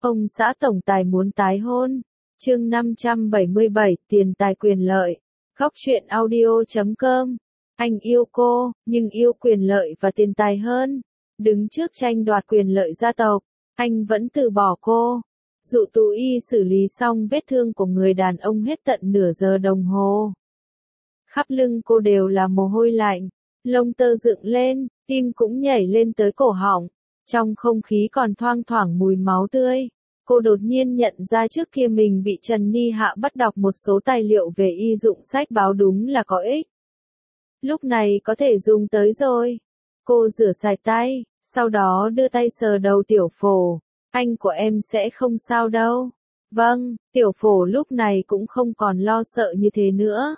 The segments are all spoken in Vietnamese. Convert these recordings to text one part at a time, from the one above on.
Ông xã tổng tài muốn tái hôn. Chương 577, tiền tài quyền lợi. Góc truyện audio.com. Anh yêu cô, nhưng yêu quyền lợi và tiền tài hơn. Đứng trước tranh đoạt quyền lợi gia tộc, anh vẫn từ bỏ cô. Dụ Tú Y xử lý xong vết thương của người đàn ông hết tận nửa giờ đồng hồ. Khắp lưng cô đều là mồ hôi lạnh, lông tơ dựng lên, tim cũng nhảy lên tới cổ họng. Trong không khí còn thoang thoảng mùi máu tươi. Cô đột nhiên nhận ra trước kia mình bị Trần Ni Hạ bắt đọc một số tài liệu về y dụng sách báo đúng là có ích. Lúc này có thể dùng tới rồi. Cô rửa sạch tay, sau đó đưa tay sờ đầu Tiểu Phổ. Anh của em sẽ không sao đâu. Vâng, Tiểu Phổ lúc này cũng không còn lo sợ như thế nữa.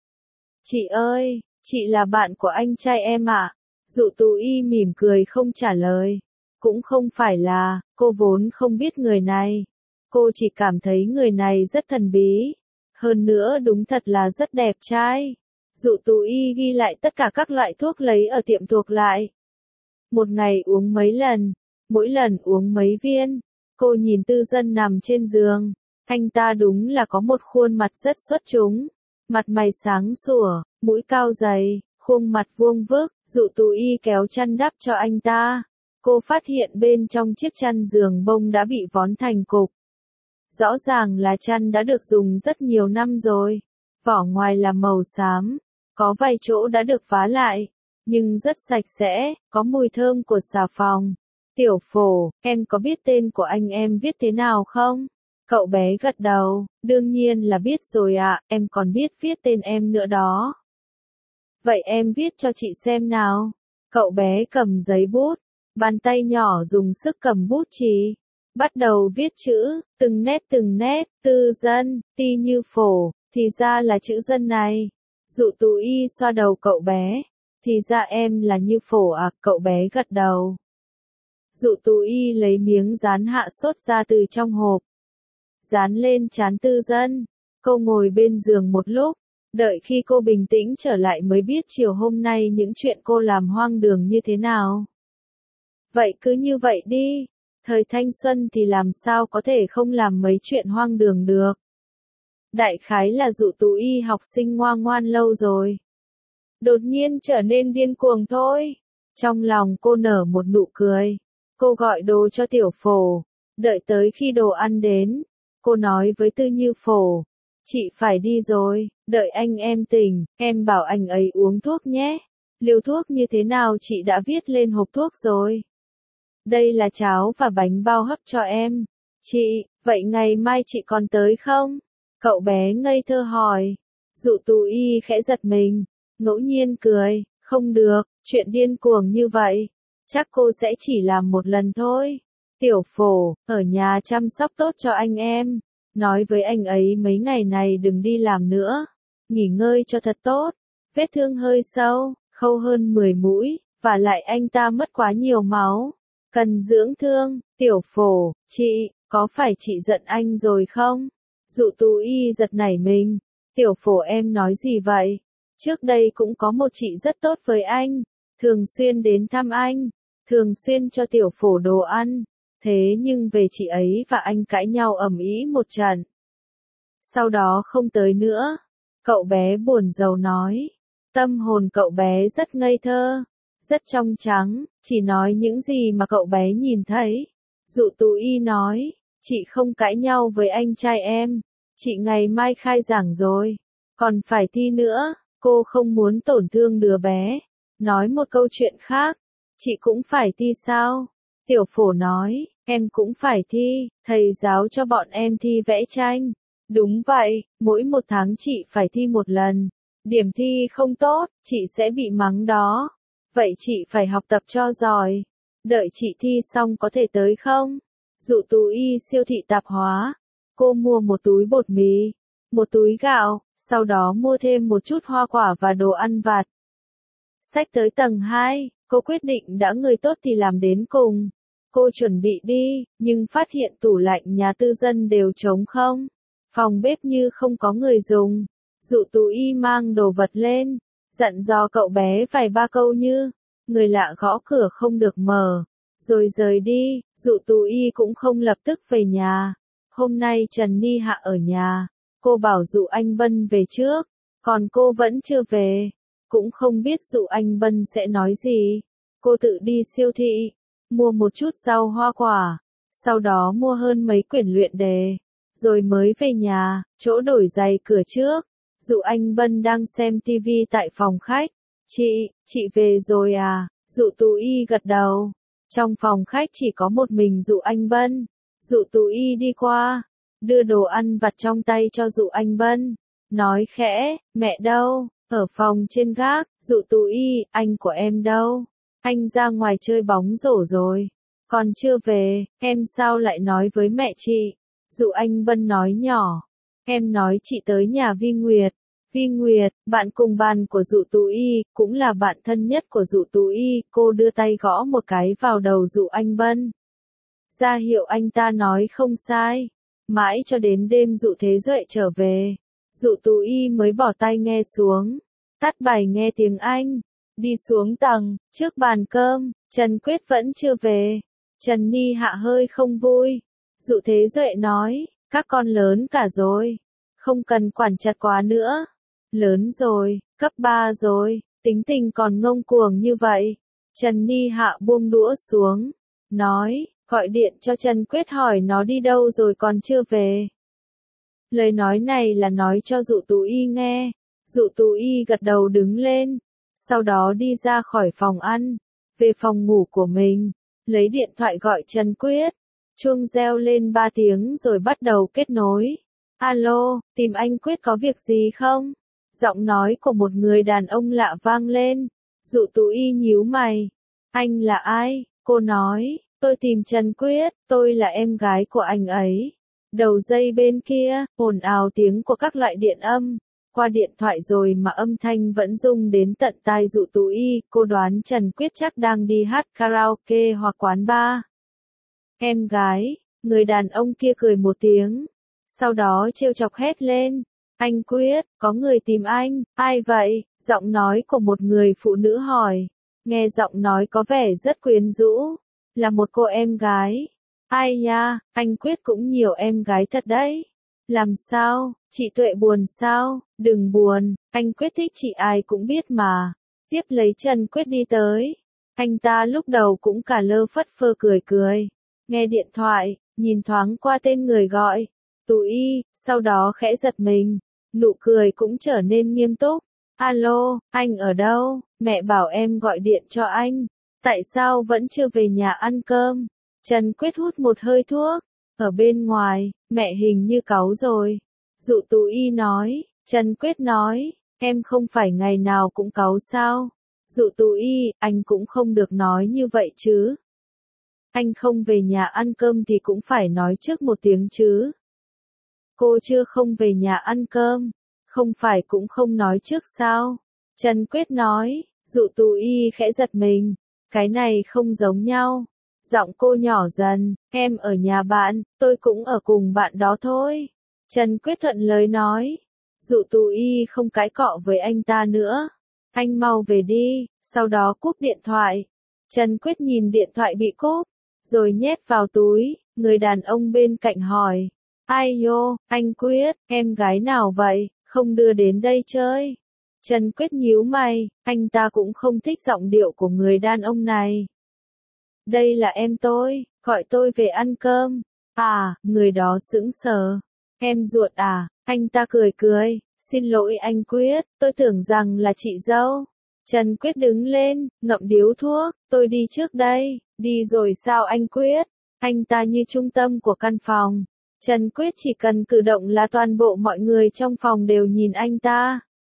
Chị ơi, chị là bạn của anh trai em ạ. Dụ Tú Y mỉm cười không trả lời. Cũng không phải là, cô vốn không biết người này. Cô chỉ cảm thấy người này rất thần bí. Hơn nữa đúng thật là rất đẹp trai. Dụ Tú Y ghi lại tất cả các loại thuốc lấy ở tiệm thuộc lại. Một ngày uống mấy lần, mỗi lần uống mấy viên. Cô nhìn Tư Dân nằm trên giường. Anh ta đúng là có một khuôn mặt rất xuất chúng. Mặt mày sáng sủa, mũi cao dày, khuôn mặt vuông vức. Dụ Tú Y kéo chăn đắp cho anh ta. Cô phát hiện bên trong chiếc chăn giường bông đã bị vón thành cục. Rõ ràng là chăn đã được dùng rất nhiều năm rồi. Vỏ ngoài là màu xám, có vài chỗ đã được vá lại, nhưng rất sạch sẽ, có mùi thơm của xà phòng. Tiểu Phổ, em có biết tên của anh em viết thế nào không? Cậu bé gật đầu, đương nhiên là biết rồi ạ, em còn biết viết tên em nữa đó. Vậy em viết cho chị xem nào. Cậu bé cầm giấy bút. Bàn tay nhỏ dùng sức cầm bút chì, bắt đầu viết chữ, từng nét, Tư Dân, Ti Như Phổ, thì ra là chữ Dân này. Dụ Tú Y xoa đầu cậu bé, thì ra em là Như Phổ à, cậu bé gật đầu. Dụ Tú Y lấy miếng dán hạ sốt ra từ trong hộp, dán lên trán Tư Dân. Cô ngồi bên giường một lúc, đợi khi cô bình tĩnh trở lại mới biết chiều hôm nay những chuyện cô làm hoang đường như thế nào. Vậy cứ như vậy đi, thời thanh xuân thì làm sao có thể không làm mấy chuyện hoang đường được. Đại khái là Dụ Tú Y học sinh ngoan ngoan lâu rồi. Đột nhiên trở nên điên cuồng thôi. Trong lòng cô nở một nụ cười. Cô gọi đồ cho Tiểu Phổ. Đợi tới khi đồ ăn đến, cô nói với Tư Như Phổ. Chị phải đi rồi, đợi anh em tỉnh, em bảo anh ấy uống thuốc nhé. Liều thuốc như thế nào chị đã viết lên hộp thuốc rồi. Đây là cháo và bánh bao hấp cho em. Chị, vậy ngày mai chị còn tới không? Cậu bé ngây thơ hỏi. Dụ Tú Y khẽ giật mình, ngẫu nhiên cười, không được, chuyện điên cuồng như vậy. Chắc cô sẽ chỉ làm một lần thôi. Tiểu Phổ, ở nhà chăm sóc tốt cho anh em. Nói với anh ấy mấy ngày này đừng đi làm nữa. Nghỉ ngơi cho thật tốt. Vết thương hơi sâu, khâu hơn 10 mũi, và lại anh ta mất quá nhiều máu. Cần dưỡng thương. Tiểu Phổ, chị, có phải chị giận anh rồi không? Dụ Tú Y giật nảy mình. Tiểu Phổ em nói gì vậy? Trước đây cũng có một chị rất tốt với anh, thường xuyên đến thăm anh, thường xuyên cho Tiểu Phổ đồ ăn. Thế nhưng về chị ấy và anh cãi nhau ầm ĩ một trận. Sau đó không tới nữa. Cậu bé buồn rầu nói. Tâm hồn cậu bé rất ngây thơ, rất trong trắng, chỉ nói những gì mà cậu bé nhìn thấy. Dụ Tú Y nói, chị không cãi nhau với anh trai em, chị ngày mai khai giảng rồi, còn phải thi nữa, cô không muốn tổn thương đứa bé. Nói một câu chuyện khác, chị cũng phải thi sao? Tiểu Phổ nói, em cũng phải thi, thầy giáo cho bọn em thi vẽ tranh. Đúng vậy, mỗi một tháng chị phải thi một lần. Điểm thi không tốt, chị sẽ bị mắng đó. Vậy chị phải học tập cho giỏi. Đợi chị thi xong có thể tới không? Dụ Tú Y siêu thị tạp hóa. Cô mua một túi bột mì, một túi gạo, sau đó mua thêm một chút hoa quả và đồ ăn vặt. Xách tới tầng 2, cô quyết định đã người tốt thì làm đến cùng. Cô chuẩn bị đi, nhưng phát hiện tủ lạnh nhà Tư Dân đều trống không. Phòng bếp như không có người dùng. Dụ Tú Y mang đồ vật lên, dặn dò cậu bé vài ba câu như, người lạ gõ cửa không được mở. rồi rời đi. Dụ Tú Y cũng không lập tức về nhà. Hôm nay Trần Ni Hạ ở nhà, cô bảo Dụ Anh Bân về trước, còn cô vẫn chưa về. Cũng không biết Dụ Anh Bân sẽ nói gì. Cô tự đi siêu thị, mua một chút rau hoa quả, sau đó mua hơn mấy quyển luyện đề, rồi mới về nhà, chỗ đổi giày cửa trước. Dụ Anh Bân đang xem tivi tại phòng khách. Chị về rồi à? Dụ Tú Y gật đầu. Trong phòng khách chỉ có một mình Dụ Anh Bân. Dụ Tú Y đi qua, đưa đồ ăn vặt trong tay cho Dụ Anh Bân, nói khẽ, mẹ đâu? Ở phòng trên gác. Dụ Tú Y, anh của em đâu? Anh ra ngoài chơi bóng rổ rồi, còn chưa về. Em sao lại nói với mẹ chị? Dụ Anh Bân nói nhỏ, em nói chị tới nhà Vi Nguyệt. Vi Nguyệt, bạn cùng bàn của Dụ Tú Y, cũng là bạn thân nhất của Dụ Tú Y. Cô đưa tay gõ một cái vào đầu Dụ Anh Bân, ra hiệu anh ta nói không sai. Mãi cho đến đêm Dụ Thế Duệ trở về, Dụ Tú Y mới bỏ tai nghe xuống, tắt bài nghe tiếng Anh, đi xuống tầng, trước bàn cơm. Trần Quyết vẫn chưa về. Trần Ni Hạ hơi không vui. Dụ Thế Duệ nói, các con lớn cả rồi, không cần quản chặt quá nữa. Lớn rồi, cấp 3 rồi, tính tình còn ngông cuồng như vậy. Trần Ni Hạ buông đũa xuống, nói, gọi điện cho Trần Quyết hỏi nó đi đâu rồi còn chưa về. Lời nói này là nói cho Dụ Tú Y nghe. Dụ Tú Y gật đầu đứng lên, sau đó đi ra khỏi phòng ăn, về phòng ngủ của mình, lấy điện thoại gọi Trần Quyết. Chuông reo lên 3 tiếng rồi bắt đầu kết nối. Alo, tìm anh Quyết có việc gì không? Giọng nói của một người đàn ông lạ vang lên. Dụ Tú Y nhíu mày. Anh là ai? Cô nói, tôi tìm Trần Quyết, tôi là em gái của anh ấy. Đầu dây bên kia, ồn ào tiếng của các loại điện âm. Qua điện thoại rồi mà âm thanh vẫn rung đến tận tai Dụ Tú Y. Cô đoán Trần Quyết chắc đang đi hát karaoke hoặc quán bar. Em gái, người đàn ông kia cười một tiếng, sau đó trêu chọc hét lên. Anh Quyết, có người tìm anh. Ai vậy? Giọng nói của một người phụ nữ hỏi. Nghe giọng nói có vẻ rất quyến rũ. Là một cô em gái. Ai nha, anh Quyết cũng nhiều em gái thật đấy. Làm sao, chị Tuệ buồn sao? Đừng buồn, anh Quyết thích chị ai cũng biết mà. Tiếp lấy Trần Quyết đi tới. Anh ta lúc đầu cũng cả lơ phất phơ cười cười. Nghe điện thoại, nhìn thoáng qua tên người gọi. Tú Y, sau đó khẽ giật mình. Nụ cười cũng trở nên nghiêm túc. Alo, anh ở đâu? Mẹ bảo em gọi điện cho anh. Tại sao vẫn chưa về nhà ăn cơm? Trần Quyết hút một hơi thuốc. Ở bên ngoài, mẹ hình như cáu rồi. Dụ Tú Y nói. Trần Quyết nói, em không phải ngày nào cũng cáu sao? Dụ Tú Y, anh cũng không được nói như vậy chứ. Anh không về nhà ăn cơm thì cũng phải nói trước một tiếng chứ. Cô chưa không về nhà ăn cơm, không phải cũng không nói trước sao? Trần Quyết nói. Dụ Tú Y khẽ giật mình. Cái này không giống nhau. Giọng cô nhỏ dần, em ở nhà bạn, tôi cũng ở cùng bạn đó thôi. Trần Quyết thuận lời nói. Dụ Tú Y không cãi cọ với anh ta nữa. Anh mau về đi, sau đó cúp điện thoại. Trần Quyết nhìn điện thoại bị cúp, rồi nhét vào túi. Người đàn ông bên cạnh hỏi. Ai yo, anh Quyết, em gái nào vậy, không đưa đến đây chơi? Trần Quyết nhíu mày, anh ta cũng không thích giọng điệu của người đàn ông này. Đây là em tôi, gọi tôi về ăn cơm. À, người đó sững sờ. Em ruột à? Anh ta cười cười. Xin lỗi anh Quyết, tôi tưởng rằng là chị dâu. Trần Quyết đứng lên, ngậm điếu thuốc. Tôi đi trước đây. Đi rồi sao anh Quyết? Anh ta như trung tâm của căn phòng. Trần Quyết chỉ cần cử động là toàn bộ mọi người trong phòng đều nhìn anh ta.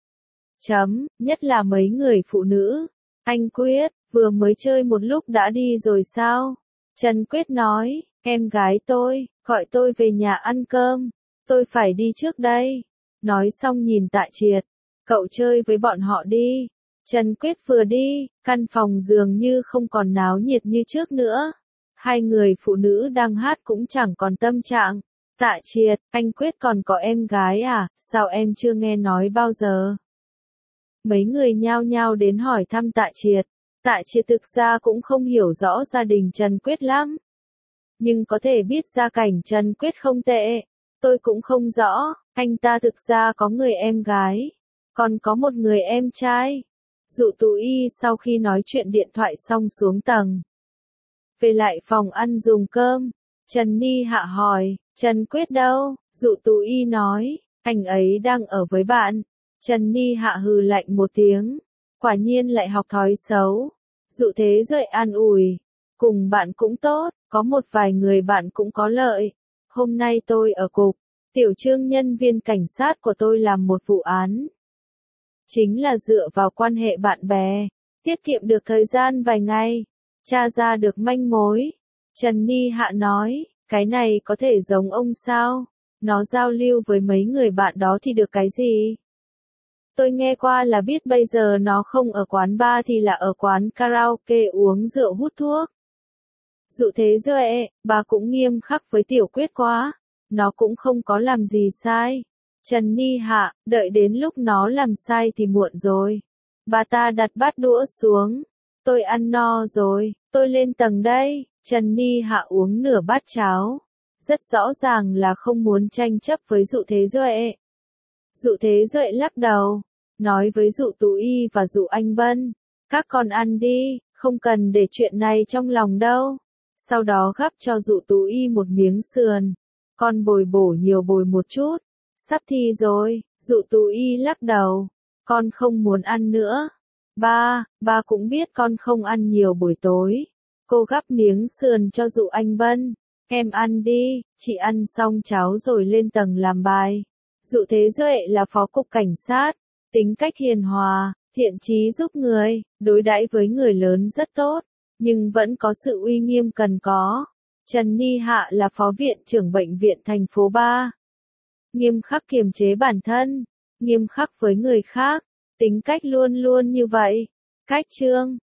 Nhất là mấy người phụ nữ. Anh Quyết, vừa mới chơi một lúc đã đi rồi sao? Trần Quyết nói, em gái tôi, gọi tôi về nhà ăn cơm. Tôi phải đi trước đây. Nói xong nhìn Tạ Triệt. Cậu chơi với bọn họ đi. Trần Quyết vừa đi, căn phòng dường như không còn náo nhiệt như trước nữa. Hai người phụ nữ đang hát cũng chẳng còn tâm trạng. Tạ Triệt, anh Quyết còn có em gái à, sao em chưa nghe nói bao giờ? Mấy người nhao nhao đến hỏi thăm Tạ Triệt. Tạ Triệt thực ra cũng không hiểu rõ gia đình Trần Quyết lắm. Nhưng có thể biết gia cảnh Trần Quyết không tệ. Tôi cũng không rõ, anh ta thực ra có người em gái, còn có một người em trai. Dụ Tú Y sau khi nói chuyện điện thoại xong xuống tầng. Về lại phòng ăn dùng cơm, Trần Ni Hạ hỏi, Trần Quyết đâu? Dụ Tú Y nói, anh ấy đang ở với bạn. Trần Ni Hạ hừ lạnh một tiếng, quả nhiên lại học thói xấu. Dụ Thế Duệ an ủi, cùng bạn cũng tốt, có một vài người bạn cũng có lợi. Hôm nay tôi ở cục, Tiểu Trương nhân viên cảnh sát của tôi làm một vụ án. Chính là dựa vào quan hệ bạn bè, tiết kiệm được thời gian vài ngày, tra ra được manh mối. Trần Ni Hạ nói, cái này có thể giống ông sao? Nó giao lưu với mấy người bạn đó thì được cái gì? Tôi nghe qua là biết bây giờ nó không ở quán bar thì là ở quán karaoke uống rượu hút thuốc. Dụ Thế Duệ, bà cũng nghiêm khắc với Tiểu Quyết quá. Nó cũng không có làm gì sai. Trần Ni Hạ, đợi đến lúc nó làm sai thì muộn rồi. Bà ta đặt bát đũa xuống. Tôi ăn no rồi, tôi lên tầng đây. Trần Ni Hạ uống nửa bát cháo. Rất rõ ràng là không muốn tranh chấp với Dụ Thế Duệ. Dụ Thế Duệ lắc đầu, nói với Dụ Tú Y và Dụ Anh Vân, các con ăn đi, không cần để chuyện này trong lòng đâu. Sau đó gắp cho Dụ Tú Y một miếng sườn, con bồi bổ nhiều bồi một chút, sắp thi rồi. Dụ Tú Y lắc đầu, con không muốn ăn nữa. Ba cũng biết con không ăn nhiều buổi tối. Cô gắp miếng sườn cho Dụ Anh Vân, em ăn đi, chị ăn xong cháo rồi lên tầng làm bài. Dụ Thế Duệ là phó cục cảnh sát, tính cách hiền hòa, thiện chí giúp người, đối đãi với người lớn rất tốt, nhưng vẫn có sự uy nghiêm cần có. Trần Ni Hạ là phó viện trưởng bệnh viện thành phố 3. Nghiêm khắc kiềm chế bản thân, nghiêm khắc với người khác, tính cách luôn luôn như vậy. Cách chương